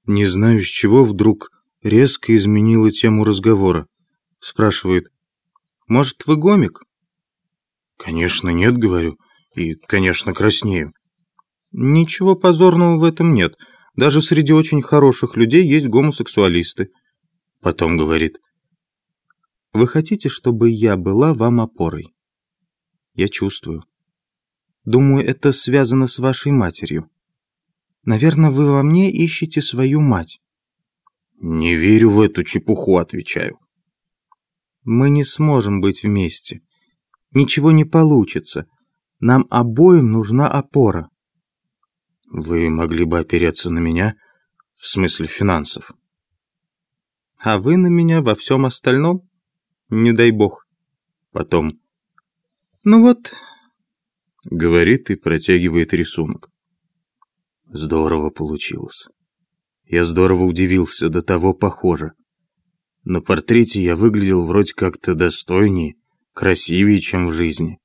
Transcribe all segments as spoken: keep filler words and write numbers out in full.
Не знаю, с чего вдруг резко изменила тему разговора. Спрашивает: «Может, вы гомик?» «Конечно нет», — говорю, и, конечно, краснею. «Ничего позорного в этом нет. Даже среди очень хороших людей есть гомосексуалисты». Потом говорит: «Вы хотите, чтобы я была вам опорой?» Я чувствую. Думаю, это связано с вашей матерью. Наверное, вы во мне ищете свою мать. «Не верю в эту чепуху», — отвечаю. «Мы не сможем быть вместе. Ничего не получится. Нам обоим нужна опора». «Вы могли бы опереться на меня, в смысле финансов». «А вы на меня во всем остальном? Не дай бог». Потом: «Ну вот», — говорит и протягивает рисунок. Здорово получилось. Я здорово удивился, до того похоже. На портрете я выглядел вроде как-то достойнее, красивее, чем в жизни.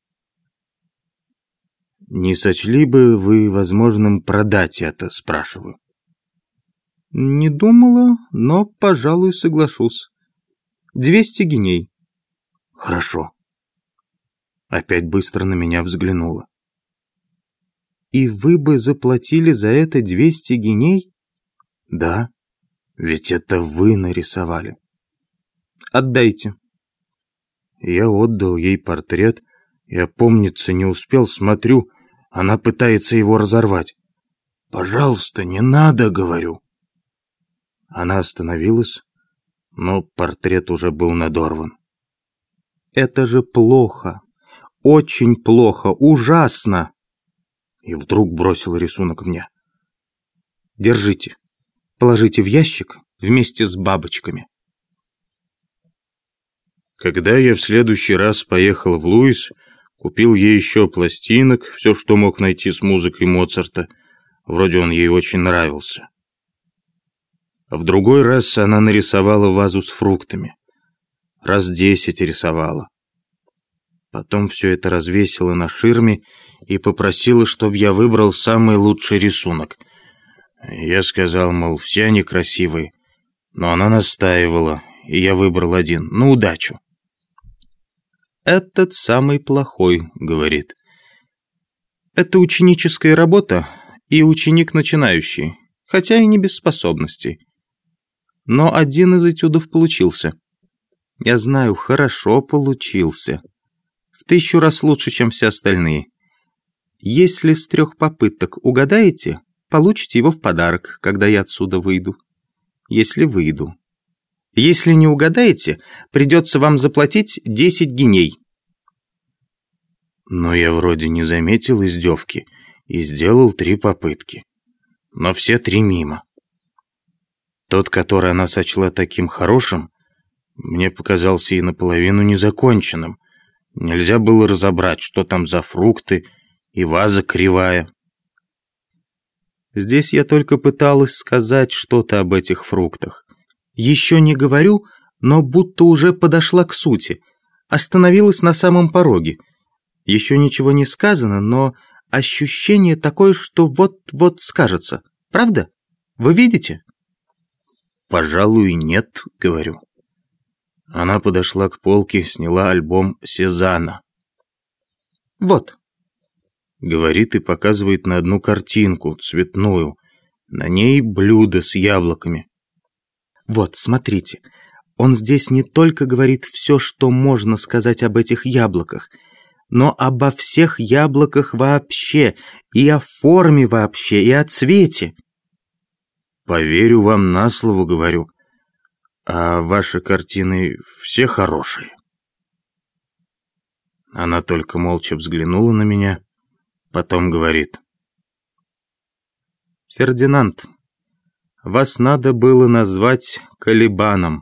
«Не сочли бы вы возможным продать это?» — спрашиваю. «Не думала, но, пожалуй, соглашусь. Двести гиней». «Хорошо». Опять быстро на меня взглянула. «И вы бы заплатили за это двести гиней?» «Да, ведь это вы нарисовали». «Отдайте». Я отдал ей портрет. Я, помнится, не успел, смотрю, она пытается его разорвать. «Пожалуйста, не надо», — говорю. Она остановилась, но портрет уже был надорван. «Это же плохо, очень плохо, ужасно!» И вдруг бросила рисунок мне. «Держите, положите в ящик вместе с бабочками». Когда я в следующий раз поехал в Луис, купил ей еще пластинок, все, что мог найти с музыкой Моцарта. Вроде он ей очень нравился. В другой раз она нарисовала вазу с фруктами. Раз десять рисовала. Потом все это развесила на ширме и попросила, чтобы я выбрал самый лучший рисунок. Я сказал, мол, все они красивые, но она настаивала, и я выбрал один, на удачу. «Этот самый плохой», — говорит. «Это ученическая работа и ученик начинающий, хотя и не без способностей. Но один из этюдов получился. Я знаю, хорошо получился. В тысячу раз лучше, чем все остальные. Если с трех попыток угадаете, получите его в подарок, когда я отсюда выйду. Если выйду. Если не угадаете, придется вам заплатить десять гиней». Но я вроде не заметил издевки и сделал три попытки. Но все три мимо. Тот, который она сочла таким хорошим, мне показался и наполовину незаконченным. Нельзя было разобрать, что там за фрукты, и ваза кривая. Здесь я только пыталась сказать что-то об этих фруктах. Еще не говорю, но будто уже подошла к сути. Остановилась на самом пороге. Еще ничего не сказано, но ощущение такое, что вот-вот скажется. Правда? Вы видите? «Пожалуй, нет», — говорю. Она подошла к полке, сняла альбом Сезанна. «Вот», — говорит и показывает на одну картинку, цветную. На ней блюдо с яблоками. «Вот, смотрите, он здесь не только говорит все, что можно сказать об этих яблоках, но обо всех яблоках вообще, и о форме вообще, и о цвете». «Поверю вам на слово», — говорю. «А ваши картины все хорошие?» Она только молча взглянула на меня, потом говорит: «Фердинанд, вас надо было назвать Калибаном».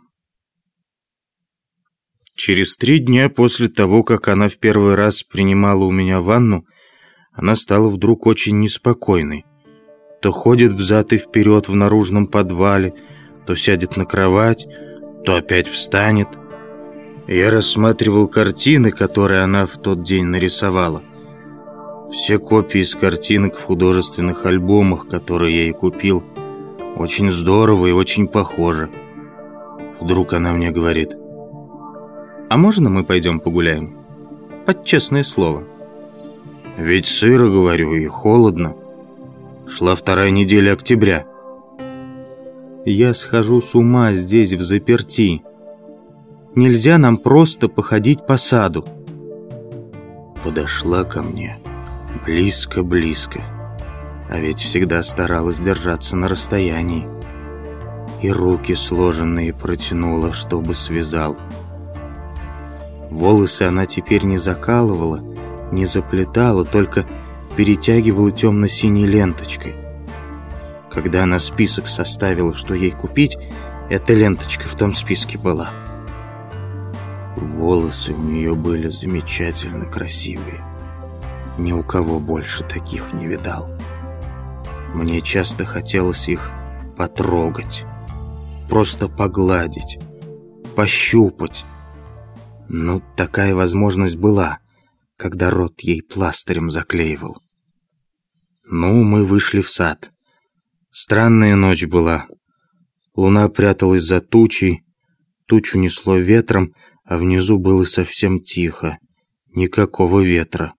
Через три дня после того, как она в первый раз принимала у меня ванну, она стала вдруг очень неспокойной. То ходит взад и вперед в наружном подвале, то сядет на кровать, то опять встанет. Я рассматривал картины, которые она в тот день нарисовала. Все копии из картинок в художественных альбомах, которые я ей купил, Очень здорово и очень похоже. Вдруг она мне говорит: «А можно мы пойдем погуляем? Под честное слово». Ведь сыро, говорю, и холодно. Шла вторая неделя октября. Я схожу с ума здесь взаперти. Нельзя нам просто походить по саду. Подошла ко мне близко-близко. А ведь всегда старалась держаться на расстоянии. И руки сложенные протянула, чтобы связал. Волосы она теперь не закалывала, не заплетала, только перетягивала темно-синей ленточкой. Когда она список составила, что ей купить, эта ленточка в том списке была. Волосы у нее были замечательно красивые. Ни у кого больше таких не видал. Мне часто хотелось их потрогать, просто погладить, пощупать. Но такая возможность была, когда рот ей пластырем заклеивал. Ну, мы вышли в сад. Странная ночь была. Луна пряталась за тучей, тучу несло ветром, а внизу было совсем тихо, никакого ветра.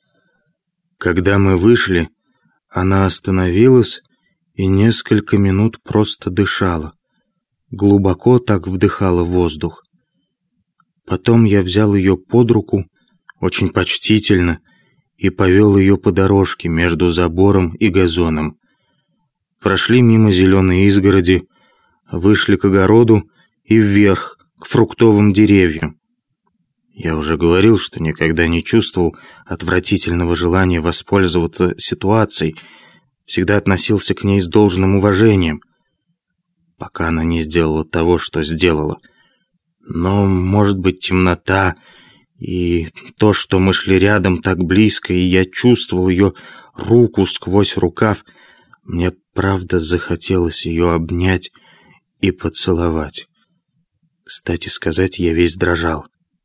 Когда мы вышли, она остановилась и несколько минут просто дышала. Глубоко так вдыхала воздух. Потом я взял ее под руку, очень почтительно, и повел ее по дорожке между забором и газоном. Прошли мимо зеленой изгороди, вышли к огороду и вверх, к фруктовым деревьям. Я уже говорил, что никогда не чувствовал отвратительного желания воспользоваться ситуацией, всегда относился к ней с должным уважением, пока она не сделала того, что сделала. Но, может быть, темнота и то, что мы шли рядом так близко, и я чувствовал ее руку сквозь рукав, мне правда захотелось ее обнять и поцеловать. Кстати сказать, я весь дрожал.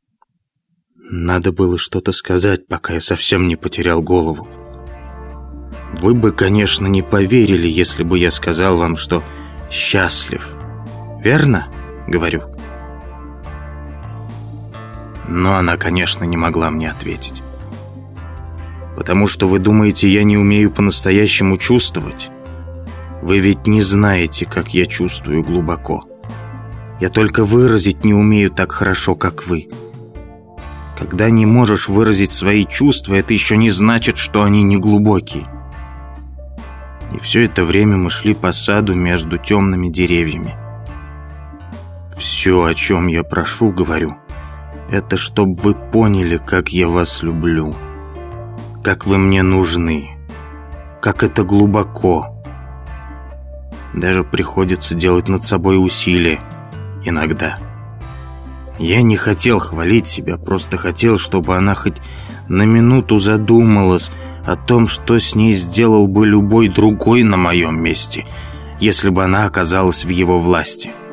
Надо было что-то сказать, пока я совсем не потерял голову. Вы бы, конечно, не поверили, если бы я сказал вам, что счастлив. Верно? Говорю. Но она, конечно, не могла мне ответить. Потому что вы думаете, я не умею по-настоящему чувствовать? Вы ведь не знаете, как я чувствую глубоко. Я только выразить не умею так хорошо, как вы. Когда не можешь выразить свои чувства, это еще не значит, что они не глубокие. И все это время мы шли по саду между темными деревьями. Все, о чем я прошу, говорю, это чтобы вы поняли, как я вас люблю, как вы мне нужны, как это глубоко. Даже приходится делать над собой усилия иногда. Я не хотел хвалить себя, просто хотел, чтобы она хоть на минуту задумалась о том, что с ней сделал бы любой другой на моем месте, если бы она оказалась в его власти.